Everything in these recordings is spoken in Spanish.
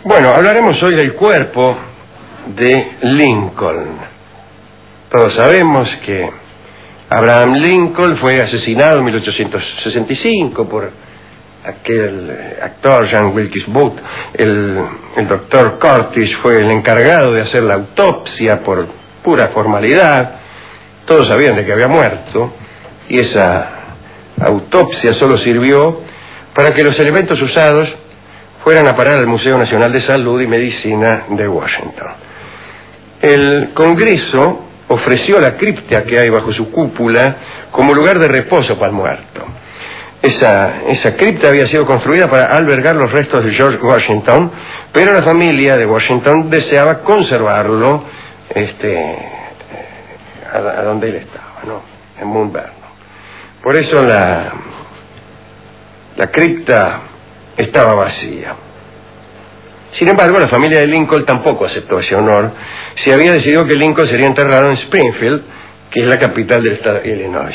Bueno, hablaremos hoy del cuerpo de Lincoln. Todos sabemos que Abraham Lincoln fue asesinado en 1865 por aquel actor John Wilkes Booth. El doctor Curtis fue el encargado de hacer la autopsia por pura formalidad. Todos sabían de que había muerto y esa autopsia solo sirvió para que los elementos usados fueran a parar al Museo Nacional de Salud y Medicina de Washington. El Congreso ofreció la cripta que hay bajo su cúpula como lugar de reposo para el muerto. Esa cripta había sido construida para albergar los restos de George Washington, pero la familia de Washington deseaba conservarlo a donde él estaba, ¿no? En Mount Vernon. Por eso la cripta estaba vacía. Sin embargo, la familia de Lincoln tampoco aceptó ese honor. Se había decidido que Lincoln sería enterrado en Springfield, que es la capital del estado de Illinois.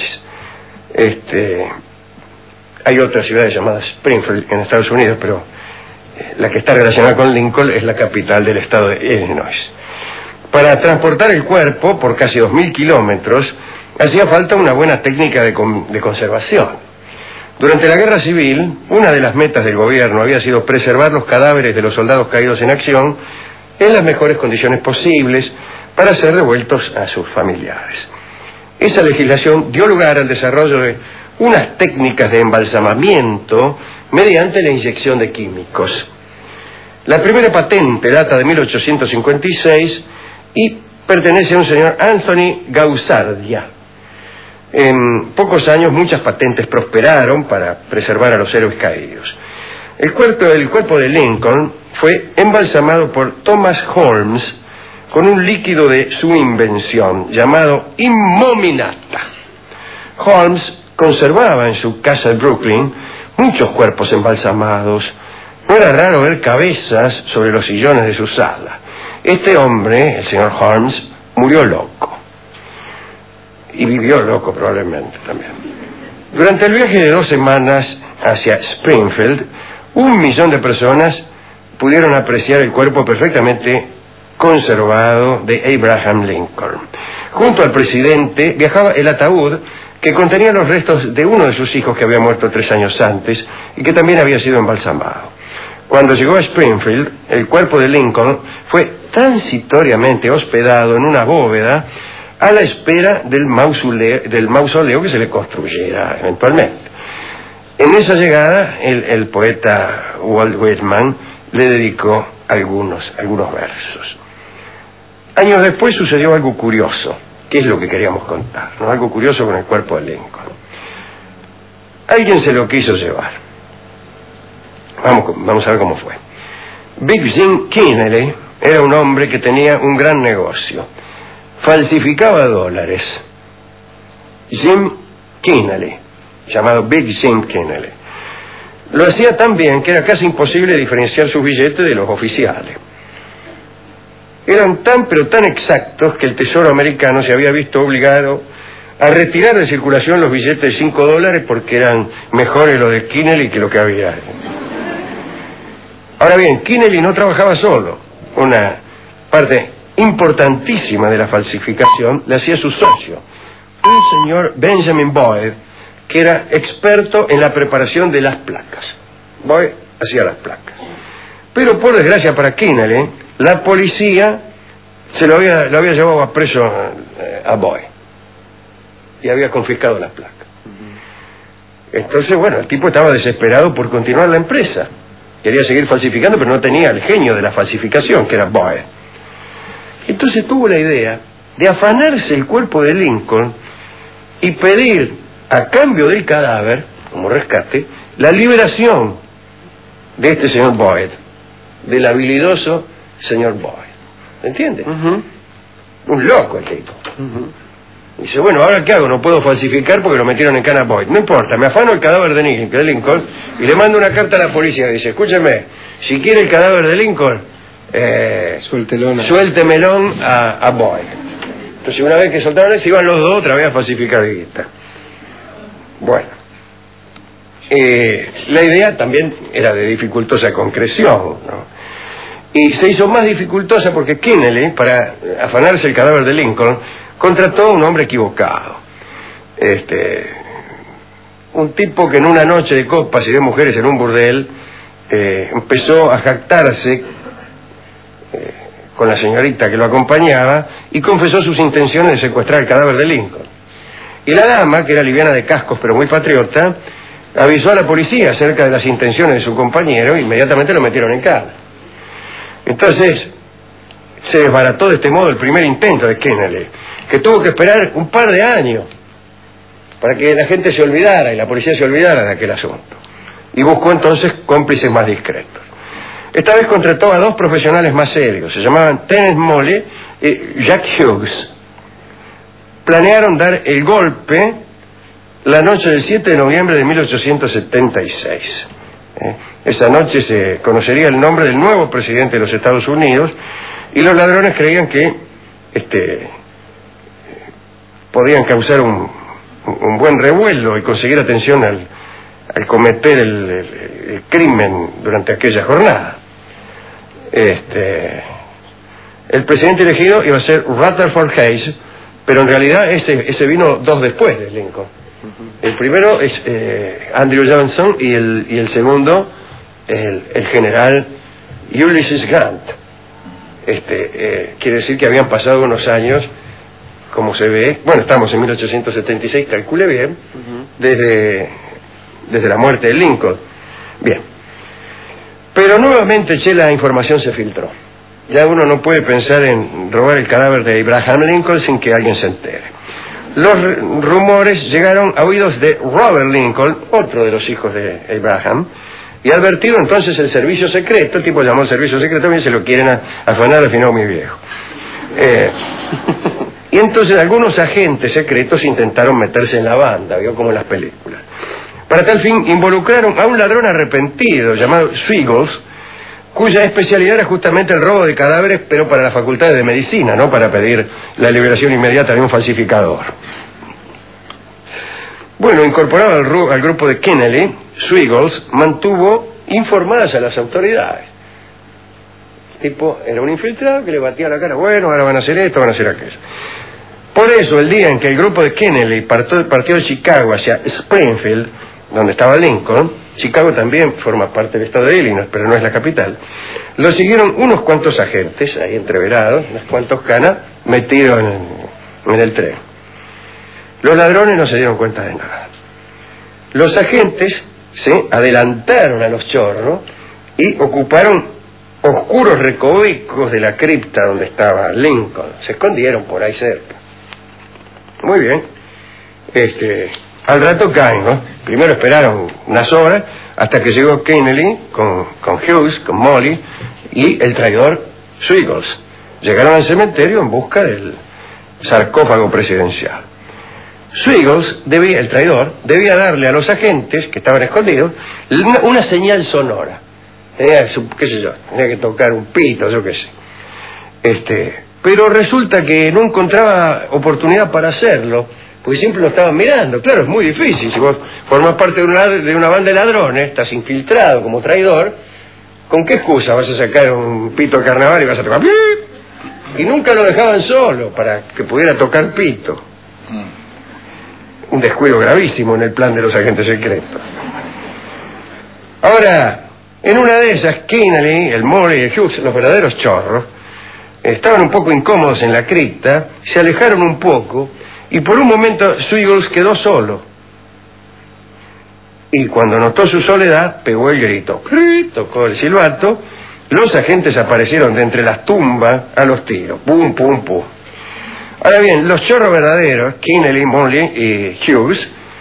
Hay otras ciudades llamadas Springfield en Estados Unidos, pero la que está relacionada con Lincoln es la capital del estado de Illinois. Para transportar el cuerpo por casi 2.000 kilómetros, hacía falta una buena técnica de conservación. Durante la Guerra Civil, una de las metas del gobierno había sido preservar los cadáveres de los soldados caídos en acción en las mejores condiciones posibles para ser devueltos a sus familiares. Esa legislación dio lugar al desarrollo de unas técnicas de embalsamamiento mediante la inyección de químicos. La primera patente data de 1856 y pertenece a un señor Anthony Gausardia. En pocos años muchas patentes prosperaron para preservar a los héroes caídos. El cuerpo de Lincoln fue embalsamado por Thomas Holmes con un líquido de su invención llamado Immominata. Holmes conservaba en su casa en Brooklyn muchos cuerpos embalsamados. No era raro ver cabezas sobre los sillones de su sala. Este hombre, el señor Holmes, murió loco. Y vivió loco probablemente también. Durante el viaje de 2 semanas hacia Springfield, 1 millón de personas pudieron apreciar el cuerpo perfectamente conservado de Abraham Lincoln. Junto al presidente viajaba el ataúd que contenía los restos de uno de sus hijos que había muerto 3 años antes y que también había sido embalsamado. Cuando llegó a Springfield, el cuerpo de Lincoln fue transitoriamente hospedado en una bóveda a la espera del mausoleo que se le construyera eventualmente. En esa llegada, el poeta Walt Whitman le dedicó algunos versos. Años después sucedió algo curioso, que es lo que queríamos contar, ¿no? Algo curioso con el cuerpo de Lincoln. Alguien se lo quiso llevar. Vamos a ver cómo fue. Big Jim Kennedy era un hombre que tenía un gran negocio. Falsificaba dólares. Jim Kennedy, llamado Big Jim Kennedy. Lo hacía tan bien que era casi imposible diferenciar sus billetes de los oficiales. Eran tan pero tan exactos que el Tesoro americano se había visto obligado a retirar de circulación los billetes de $5 porque eran mejores los de Kennedy que lo que había. Ahora bien, Kennedy no trabajaba solo. Una parte importantísima de la falsificación la hacía su socio, un señor Benjamin Boyd, que era experto en la preparación de las placas. Boyd hacía las placas. Pero por desgracia para Kennedy, la policía lo había llevado a preso a Boyd y había confiscado las placas. Entonces, bueno, el tipo estaba desesperado por continuar la empresa. Quería seguir falsificando, pero no tenía el genio de la falsificación, que era Boyd. Entonces tuvo la idea de afanarse el cuerpo de Lincoln y pedir, a cambio del cadáver, como rescate, la liberación de este señor Boyd, del habilidoso señor Boyd. ¿Entiende? Un loco el tipo. Dice, bueno, ¿ahora qué hago? No puedo falsificar porque lo metieron en cana Boyd. No importa, me afano el cadáver de Lincoln y le mando una carta a la policía que dice, escúcheme, si quiere el cadáver de Lincoln, suéltemelo a Boyd. Entonces una vez que soltaron se iban los dos otra vez a falsificar guita. Bueno, la idea también era de dificultosa concreción, ¿no? Y se hizo más dificultosa porque Kennedy, para afanarse el cadáver de Lincoln, contrató a un hombre equivocado. Un tipo que en una noche de copas y de mujeres en un burdel empezó a jactarse con la señorita que lo acompañaba y confesó sus intenciones de secuestrar el cadáver de Lincoln. Y la dama, que era liviana de cascos pero muy patriota, avisó a la policía acerca de las intenciones de su compañero e inmediatamente lo metieron en cana. Entonces se desbarató de este modo el primer intento de Kennedy, que tuvo que esperar un par de años para que la gente se olvidara y la policía se olvidara de aquel asunto. Y buscó entonces cómplices más discretos. Esta vez contrató a dos profesionales más serios, se llamaban Terence Molley y Jack Hughes. Planearon dar el golpe la noche del 7 de noviembre de 1876. Esa noche se conocería el nombre del nuevo presidente de los Estados Unidos y los ladrones creían que podían causar un buen revuelo y conseguir atención al cometer el crimen durante aquella jornada. El presidente elegido iba a ser Rutherford Hayes, pero en realidad ese vino 2 después de Lincoln. El primero es Andrew Johnson y el segundo el general Ulysses Grant. Quiere decir que habían pasado unos años, como se ve, bueno, estamos en 1876, calcule bien, desde la muerte de Lincoln. Bien. Pero nuevamente, la información se filtró. Ya uno no puede pensar en robar el cadáver de Abraham Lincoln sin que alguien se entere. Los rumores llegaron a oídos de Robert Lincoln, otro de los hijos de Abraham, y advertido entonces el servicio secreto, el tipo llamó al servicio secreto y se lo quieren afanar al final muy viejo. Y entonces algunos agentes secretos intentaron meterse en la banda, vio como en las películas. Para tal fin involucraron a un ladrón arrepentido llamado Swiggles, cuya especialidad era justamente el robo de cadáveres, pero para las facultades de medicina, no para pedir la liberación inmediata de un falsificador. Bueno, incorporado al grupo de Kennedy, Swiggles mantuvo informadas a las autoridades. El tipo era un infiltrado que le batía la cara, bueno, ahora van a hacer esto, van a hacer aquello. Por eso, el día en que el grupo de Kennedy partió de Chicago hacia Springfield, donde estaba Lincoln, Chicago también forma parte del estado de Illinois, pero no es la capital, lo siguieron unos cuantos agentes, ahí entreverados, unos cuantos canas, metidos en el tren. Los ladrones no se dieron cuenta de nada. Los agentes se adelantaron a los chorros y ocuparon oscuros recovecos de la cripta donde estaba Lincoln. Se escondieron por ahí cerca. Muy bien. Al rato caen, ¿no? Primero esperaron unas horas hasta que llegó Kennedy con Hughes, con Molley y el traidor Swiggles. Llegaron al cementerio en busca del sarcófago presidencial. Swiggles, el traidor, debía darle a los agentes que estaban escondidos una señal sonora. Tenía que tocar un pito, yo qué sé. Pero resulta que no encontraba oportunidad para hacerlo, porque siempre lo estaban mirando. Claro, es muy difícil. Si vos formás parte de una banda de ladrones, estás infiltrado como traidor, ¿con qué excusa vas a sacar un pito de carnaval y vas a tocar? Y nunca lo dejaban solo para que pudiera tocar pito. Un descuido gravísimo en el plan de los agentes secretos. Ahora, en una de esas, Kennedy, el Molley y el Hughes, los verdaderos chorros, estaban un poco incómodos en la cripta, se alejaron un poco y por un momento Swiggles quedó solo. Y cuando notó su soledad, pegó el grito, tocó el silbato, los agentes aparecieron de entre las tumbas a los tiros, pum, pum, pum. Ahora bien, los chorros verdaderos, Kennedy, Molley y Hughes,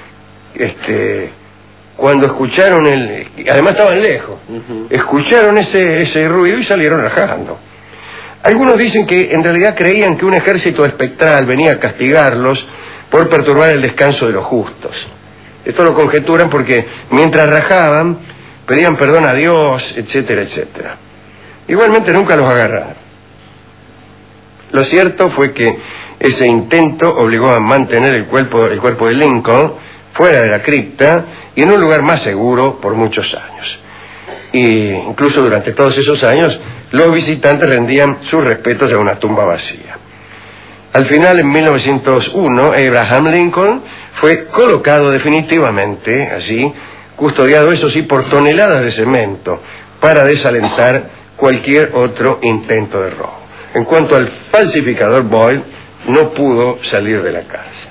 cuando escucharon además estaban lejos, escucharon ese ruido y salieron rajando. Algunos dicen que en realidad creían que un ejército espectral venía a castigarlos por perturbar el descanso de los justos. Esto lo conjeturan porque mientras rajaban, pedían perdón a Dios, etcétera, etcétera. Igualmente nunca los agarraron. Lo cierto fue que ese intento obligó a mantener el cuerpo de Lincoln fuera de la cripta y en un lugar más seguro por muchos años. y incluso durante todos esos años los visitantes rendían sus respetos a una tumba vacía. Al final, en 1901, Abraham Lincoln fue colocado definitivamente allí, custodiado, eso sí, por toneladas de cemento, para desalentar cualquier otro intento de robo. En cuanto al falsificador Boyle, no pudo salir de la cárcel.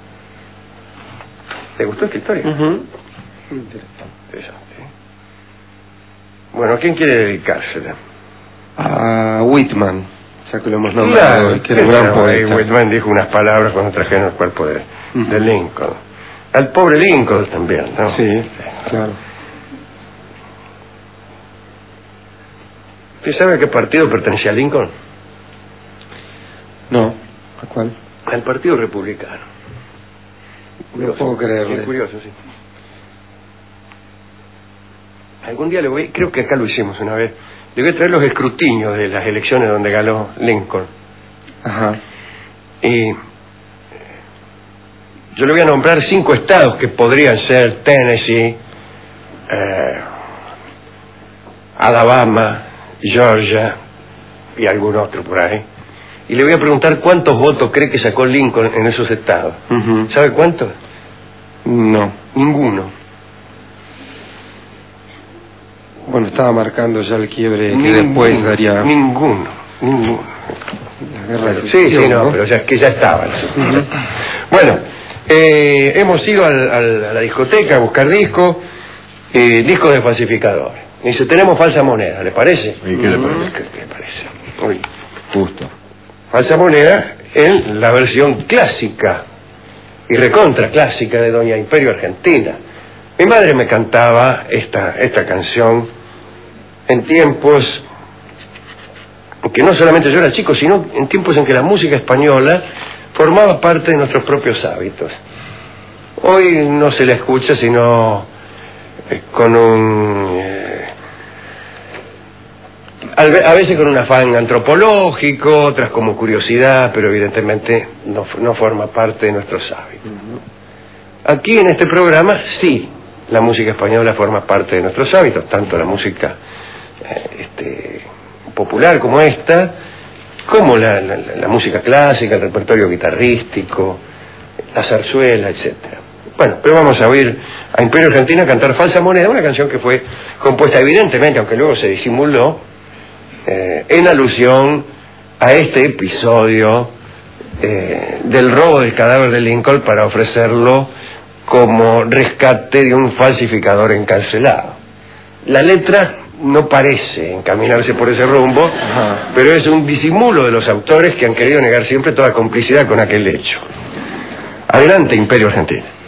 ¿Te gustó esta historia? Interesante. Bueno, ¿a quién quiere dedicársela? A Whitman, ya que lo hemos nombrado, Claro, que era un gran poeta. Whitman dijo unas palabras cuando trajeron el cuerpo de Lincoln. Al pobre Lincoln también, ¿no? Sí, claro. ¿Usted sabe a qué partido pertenecía Lincoln? No, ¿a cuál? Al Partido Republicano. No puedo creerle. Es curioso, sí. Algún día le voy, creo que acá lo hicimos una vez, le voy a traer los escrutinios de las elecciones donde ganó Lincoln. Ajá. Y yo le voy a nombrar 5 estados que podrían ser Tennessee, Alabama, Georgia y algún otro por ahí. Y le voy a preguntar cuántos votos cree que sacó Lincoln en esos estados. ¿Sabe cuántos? No. Ninguno. Bueno, estaba marcando ya el quiebre que después daría... Ninguno. La guerra de Sí, secesión, no, pero ya, que ya estaba. Bueno, hemos ido a la discoteca a buscar discos de falsificador. Y dice, tenemos falsa moneda, ¿le parece? ¿Y qué le parece? ¿Qué le parece? Uy. Justo. Falsa moneda en la versión clásica y recontra clásica de Doña Imperio Argentina. Mi madre me cantaba esta canción en tiempos que no solamente yo era chico, sino en tiempos en que la música española formaba parte de nuestros propios hábitos. Hoy no se la escucha sino con a veces con un afán antropológico, otras como curiosidad, pero evidentemente no forma parte de nuestros hábitos. Aquí en este programa sí, la música española forma parte de nuestros hábitos, tanto la música popular como esta, como la música clásica, el repertorio guitarrístico, la zarzuela, etcétera. Bueno, pero vamos a oír a Imperio Argentina cantar Falsa Moneda, una canción que fue compuesta evidentemente, aunque luego se disimuló, en alusión a este episodio del robo del cadáver de Lincoln para ofrecerlo como rescate de un falsificador encarcelado. La letra no parece encaminarse por ese rumbo, pero es un disimulo de los autores que han querido negar siempre toda complicidad con aquel hecho. Adelante, Imperio Argentino.